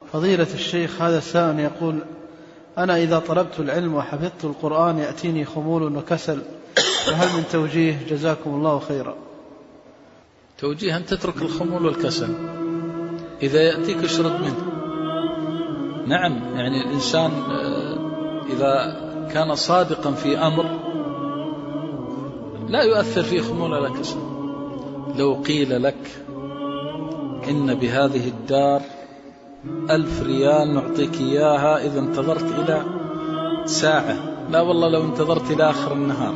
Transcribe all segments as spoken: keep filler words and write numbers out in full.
فضيلة الشيخ، هذا السائل يقول: أنا إذا طلبت العلم وحفظت القرآن يأتيني خمول وكسل، فهل من توجيه؟ جزاكم الله خيرا. توجيه أن تترك الخمول والكسل، إذا يأتيك اشرد منه. نعم، يعني الإنسان إذا كان صادقا في أمر لا يؤثر فيه خمول ولا كسل. لو قيل لك إن بهذه الدار ألف ريال نعطيك إياها إذا انتظرت إلى ساعة، لا والله لو انتظرت إلى آخر النهار،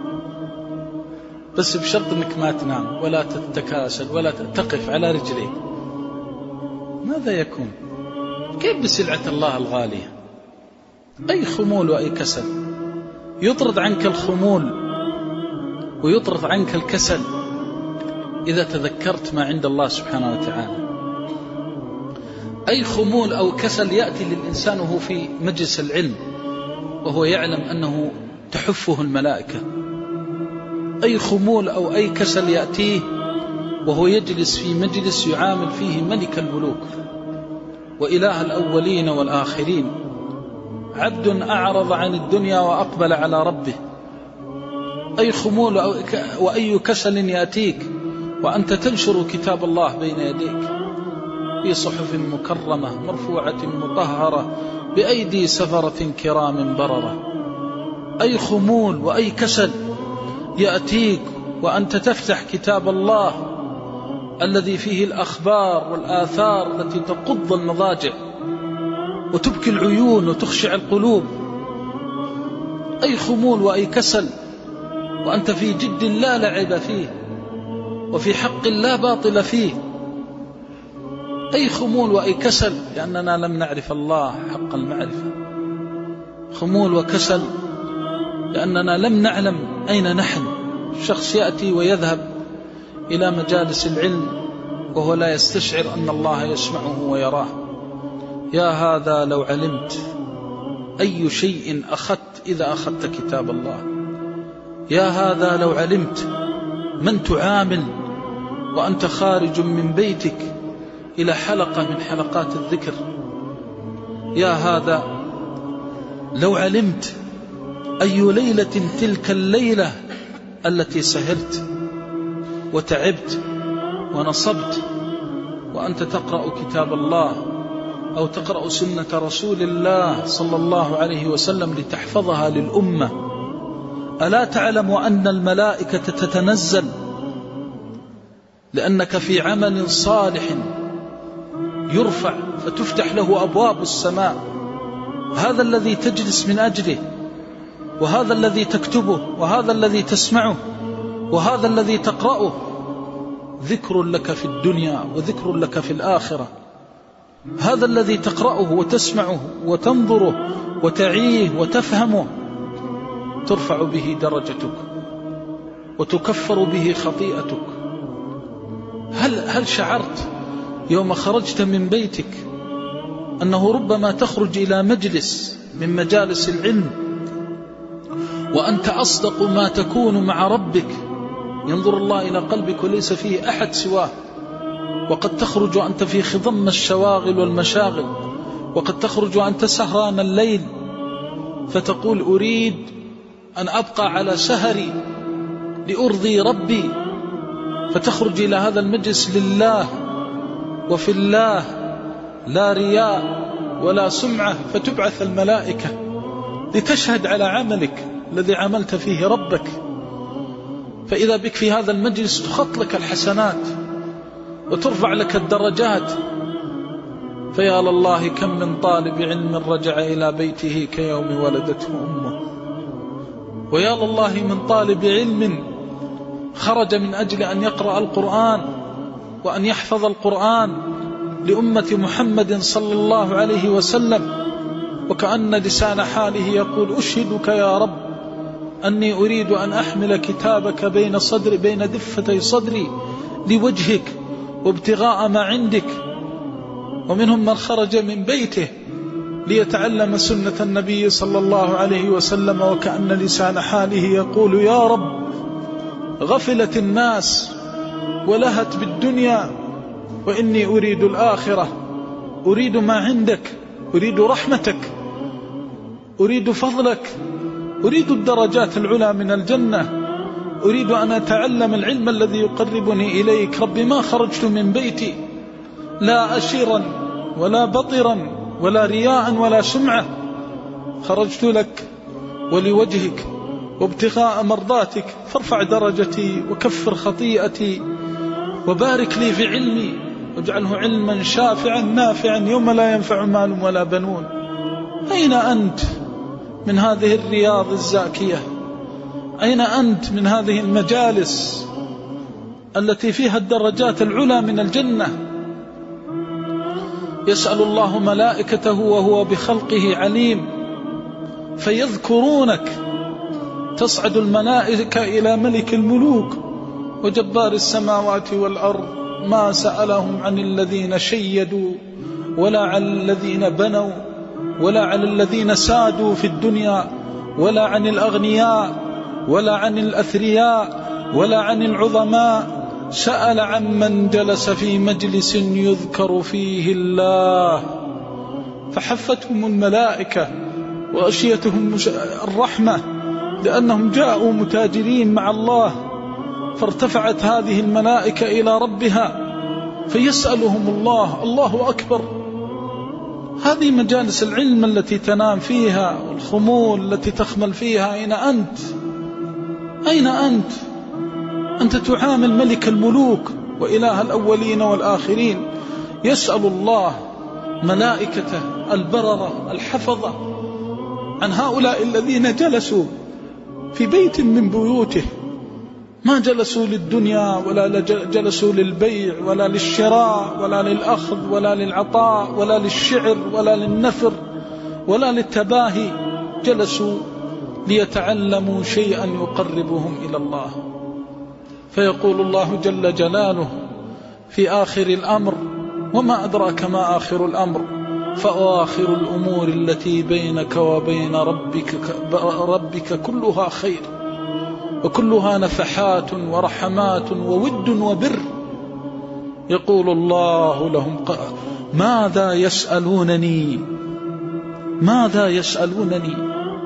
بس بشرط أنك ما تنام ولا تتكاسل ولا تقف على رجليك، ماذا يكون؟ كيف بسلعة الله الغالية؟ أي خمول وأي كسل. يطرد عنك الخمول ويطرد عنك الكسل إذا تذكرت ما عند الله سبحانه وتعالى. أي خمول أو كسل يأتي للإنسان وهو في مجلس العلم وهو يعلم أنه تحفه الملائكة. أي خمول أو أي كسل يأتيه وهو يجلس في مجلس يعامل فيه ملك الملوك وإله الأولين والآخرين، عبد أعرض عن الدنيا وأقبل على ربه. أي خمول أو وأي كسل يأتيك وأنت تنشر كتاب الله بين يديك في صحف مكرمة مرفوعة مطهرة بأيدي سفرة كرام بررة. أي خمول وأي كسل يأتيك وأنت تفتح كتاب الله الذي فيه الأخبار والآثار التي تقض المضاجع وتبكي العيون وتخشع القلوب. أي خمول وأي كسل وأنت في جد لا لعب فيه وفي حق لا باطل فيه. أي خمول وأي كسل لأننا لم نعرف الله حق المعرفة. خمول وكسل لأننا لم نعلم أين نحن. الشخص يأتي ويذهب إلى مجالس العلم وهو لا يستشعر أن الله يسمعه ويراه. يا هذا لو علمت أي شيء أخذت إذا أخذت كتاب الله. يا هذا لو علمت من تعامل وأنت خارج من بيتك إلى حلقة من حلقات الذكر. يا هذا لو علمت أي ليلة تلك الليلة التي سهرت وتعبت ونصبت وأنت تقرأ كتاب الله أو تقرأ سنة رسول الله صلى الله عليه وسلم لتحفظها للأمة. ألا تعلم أن الملائكة تتنزل لأنك في عمل صالح يرفع فتفتح له أبواب السماء. هذا الذي تجلس من أجله وهذا الذي تكتبه وهذا الذي تسمعه وهذا الذي تقرأه ذكر لك في الدنيا وذكر لك في الآخرة. هذا الذي تقرأه وتسمعه وتنظره وتعيه وتفهمه ترفع به درجتك وتكفر به خطيئتك. هل, هل شعرت يوم خرجت من بيتك أنه ربما تخرج إلى مجلس من مجالس العلم وأنت أصدق ما تكون مع ربك، ينظر الله إلى قلبك وليس فيه أحد سواه، وقد تخرج وأنت في خضم الشواغل والمشاغل، وقد تخرج وأنت سهران الليل فتقول أريد أن أبقى على سهري لأرضي ربي، فتخرج إلى هذا المجلس لله وفي الله لا رياء ولا سمعة، فتبعث الملائكة لتشهد على عملك الذي عملت فيه ربك. فإذا بك في هذا المجلس تخط لك الحسنات وترفع لك الدرجات. فيا لله كم من طالب علم رجع إلى بيته كيوم ولدته أمه، ويا لله من طالب علم خرج من أجل أن يقرأ القرآن وأن يحفظ القرآن لأمة محمد صلى الله عليه وسلم، وكأن لسان حاله يقول أشهدك يا رب أني أريد أن أحمل كتابك بين صدري بين دفتي صدري لوجهك وابتغاء ما عندك. ومنهم من خرج من بيته ليتعلم سنة النبي صلى الله عليه وسلم، وكأن لسان حاله يقول يا رب غفلت الناس ولهت بالدنيا وإني أريد الآخرة. أريد ما عندك، أريد رحمتك، أريد فضلك، أريد الدرجات العلى من الجنة، أريد أن أتعلم العلم الذي يقربني إليك. رب ما خرجت من بيتي لا أشيرا ولا بطرا ولا رياء ولا سمعة، خرجت لك ولوجهك وابتغاء مرضاتك، فارفع درجتي وكفر خطيئتي وبارك لي في علمي واجعله علما شافعا نافعا يوم لا ينفع مال ولا بنون. أين أنت من هذه الرياض الزاكية؟ أين أنت من هذه المجالس التي فيها الدرجات العلى من الجنة؟ يسأل الله ملائكته وهو بخلقه عليم فيذكرونك، تصعد الملائكة إلى ملك الملوك وجبار السماوات والأرض، ما سألهم عن الذين شيدوا ولا عن الذين بنوا ولا عن الذين سادوا في الدنيا ولا عن الأغنياء ولا عن الأثرياء ولا عن العظماء، سأل عن من جلس في مجلس يذكر فيه الله فحفتهم الملائكة وأشيتهم الرحمة لأنهم جاءوا متاجرين مع الله، فارتفعت هذه الملائكة إلى ربها فيسألهم الله. الله أكبر. هذه مجالس العلم التي تنام فيها والخمول التي تخمل فيها. أين أنت؟ أين أنت؟ أنت تعامل ملك الملوك وإله الأولين والآخرين. يسأل الله ملائكته البررة الحفظة عن هؤلاء الذين جلسوا في بيت من بيوته، ما جلسوا للدنيا ولا جلسوا للبيع ولا للشراء ولا للأخذ ولا للعطاء ولا للشعر ولا للنثر ولا للتباهي، جلسوا ليتعلموا شيئا يقربهم إلى الله. فيقول الله جل جلاله في آخر الأمر: وما أدراك ما آخر الأمر؟ فآخر الأمور التي بينك وبين ربك, ربك كلها خير وكلها نفحات ورحمات وود وبر. يقول الله لهم: ماذا يسألونني؟ ماذا يسألونني؟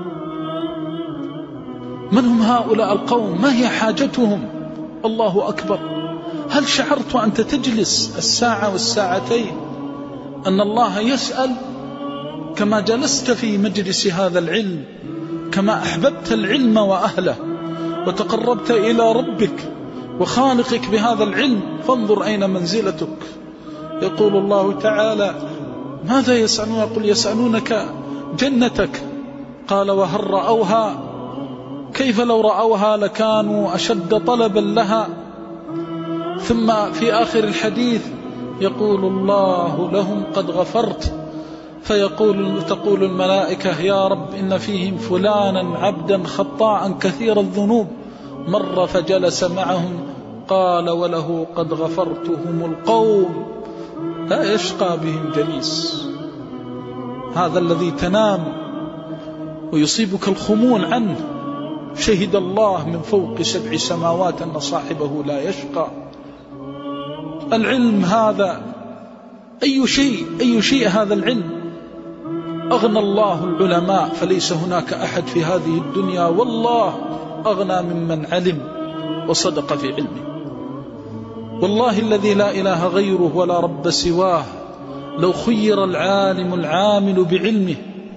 من هم هؤلاء القوم؟ ما هي حاجتهم؟ الله أكبر. هل شعرت وأنت تجلس الساعة والساعتين أن الله يسأل كما جلست في مجلس هذا العلم، كما أحببت العلم وأهله وتقربت إلى ربك وخالقك بهذا العلم؟ فانظر أين منزلتك. يقول الله تعالى: ماذا يسألون؟ يقول: يسألونك جنتك. قال: وهل رأوها؟ كيف لو رأوها لكانوا أشد طلبا لها. ثم في آخر الحديث يقول الله لهم: قد غفرت. فيقول تقول الملائكة: يا رب إن فيهم فلانا عبدا خطاء كثير الذنوب، مر فجلس معهم قال وله قد غفرتهم القوم لا يشقى بهم جليس. هذا الذي تنام ويصيبك الخمول عنه شهد الله من فوق سبع سماوات أن صاحبه لا يشقى. العلم هذا أي شيء أي شيء هذا العلم. أغنى الله العلماء، فليس هناك أحد في هذه الدنيا والله أغنى ممن علم وصدق في علمه. والله الذي لا إله غيره ولا رب سواه، لو خير العالم العامل بعلمه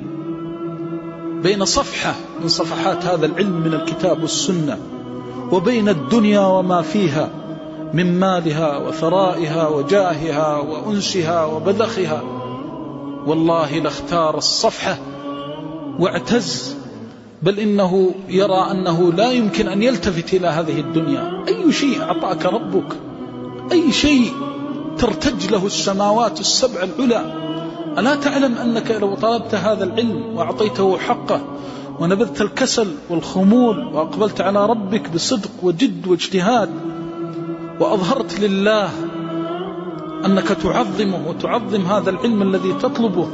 بين صفحة من صفحات هذا العلم من الكتاب والسنة وبين الدنيا وما فيها من مالها وثرائها وجاهها وأنسها وبذخها، والله لاختار الصفحة واعتز، بل إنه يرى أنه لا يمكن أن يلتفت إلى هذه الدنيا. أي شيء أعطاك ربك، أي شيء ترتج له السماوات السبع العلى. ألا تعلم أنك لو طلبت هذا العلم وأعطيته حقه ونبذت الكسل والخمول وأقبلت على ربك بصدق وجد واجتهاد وأظهرت لله أنك تعظمه وتعظم هذا العلم الذي تطلبه،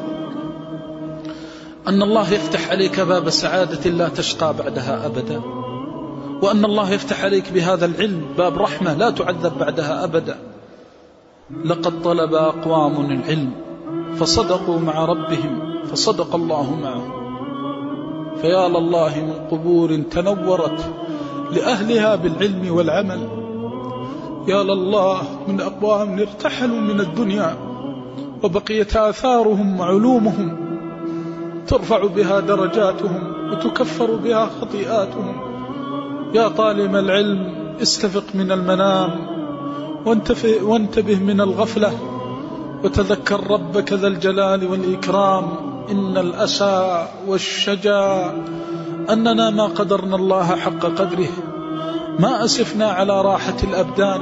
أن الله يفتح عليك باب سعادة لا تشقى بعدها أبدا، وأن الله يفتح عليك بهذا العلم باب رحمة لا تعذب بعدها أبدا. لقد طلب أقوام العلم فصدقوا مع ربهم فصدق الله معهم. فيا لله من قبور تنورت لأهلها بالعلم والعمل، يا لله من أقوام ارتحلوا من الدنيا وبقيت آثارهم وعلومهم ترفع بها درجاتهم وتكفر بها خطيئاتهم. يا طالب العلم استفق من المنام وانتبه من الغفلة وتذكر ربك ذا الجلال والإكرام. إن الأسى والشجا أننا ما قدرنا الله حق قدره، ما أسفنا على راحة الأبدان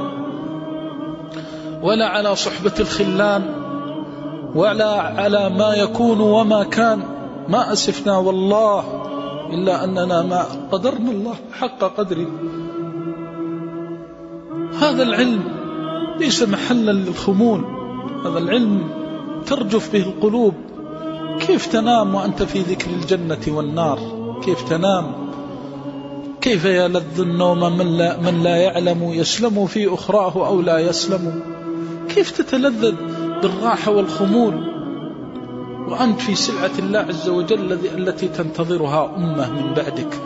ولا على صحبة الخلان ولا على ما يكون وما كان، ما أسفنا والله إلا أننا ما قدرنا الله حق قدره. هذا العلم ليس محلا للخمول، هذا العلم ترجف به القلوب. كيف تنام وأنت في ذكر الجنة والنار؟ كيف تنام؟ كيف يلذ النوم من لا, من لا يعلم يسلم في أخراه أو لا يسلم؟ كيف تتلذذ بالراحة والخمول وأنت في سلعة الله عز وجل التي تنتظرها أمة من بعدك؟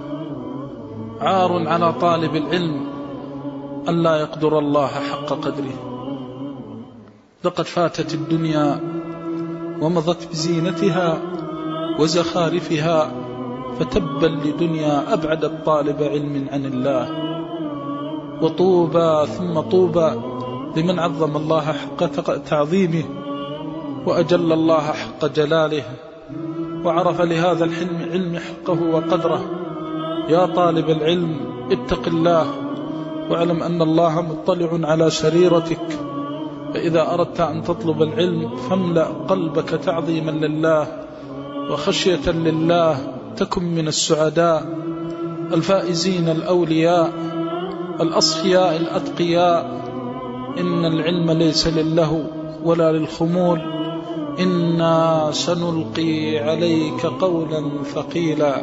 عار على طالب العلم أن لا يقدر الله حق قدره. لقد فاتت الدنيا ومضت بزينتها وزخارفها، فتبا لدنيا أبعدت طالب علم عن الله. وطوبى ثم طوبى لمن عظم الله حق تعظيمه وأجل الله حق جلاله وعرف لهذا الحلم علم حقه وقدره. يا طالب العلم اتق الله واعلم أن الله مطلع على سريرتك، فإذا أردت أن تطلب العلم فاملأ قلبك تعظيما لله وخشية لله، تكن من السعداء الفائزين الأولياء الأصفياء الأتقياء. إن العلم ليس للهو ولا للخمول، إنا سنلقي عليك قولا ثقيلا.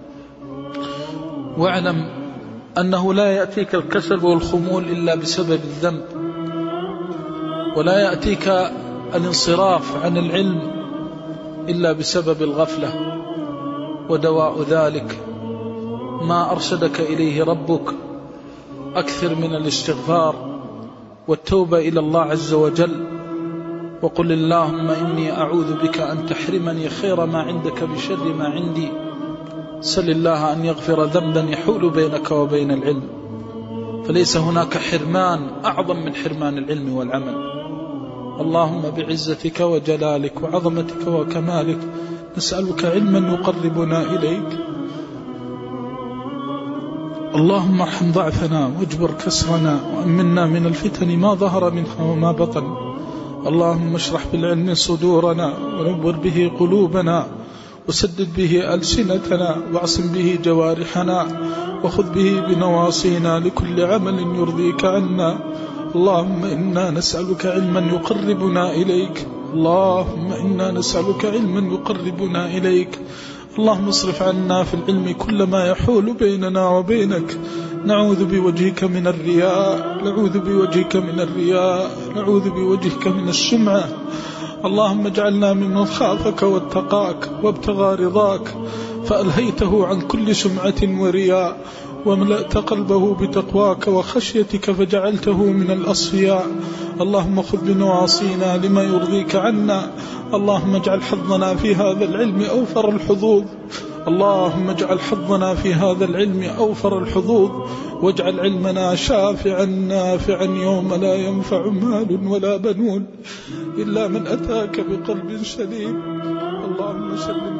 واعلم أنه لا يأتيك الكسل والخمول إلا بسبب الذنب، ولا يأتيك الانصراف عن العلم إلا بسبب الغفلة. ودواء ذلك ما أرشدك إليه ربك، أكثر من الاستغفار والتوبة إلى الله عز وجل، وقل اللهم إني أعوذ بك أن تحرمني خير ما عندك بشر ما عندي. سل الله أن يغفر ذنبا يحول بينك وبين العلم، فليس هناك حرمان أعظم من حرمان العلم والعمل. اللهم بعزتك وجلالك وعظمتك وكمالك نسألك علما يقربنا إليك. اللهم ارحم ضعفنا واجبر كسرنا وأمنا من الفتن ما ظهر منها وما بطن. اللهم اشرح بالعلم صدورنا ونور به قلوبنا وسدد به ألسنتنا واعصم به جوارحنا وخذ به بنواصينا لكل عمل يرضيك عنا. اللهم إنا نسألك علما يقربنا إليك، اللهم إنا نسألك علما يقربنا إليك. اللهم اصرف عنا في العلم كل ما يحول بيننا وبينك. نعوذ بوجهك من الرياء، نعوذ بوجهك من الرياء، نعوذ بوجهك من السمعة. اللهم اجعلنا ممن خافك واتقاك وابتغى رضاك فألهيته عن كل سمعة ورياء، وملأت قلبه بتقواك وخشيتك فجعلته من الأصفياء. اللهم خذ بنواصينا لما يرضيك عنا. اللهم اجعل حظنا في هذا العلم أوفر الحظوظ، اللهم اجعل حظنا في هذا العلم أوفر الحظوظ، واجعل علمنا شافعا نافعا يوم لا ينفع مال ولا بنون إلا من أتاك بقلب سليم. اللهم سلم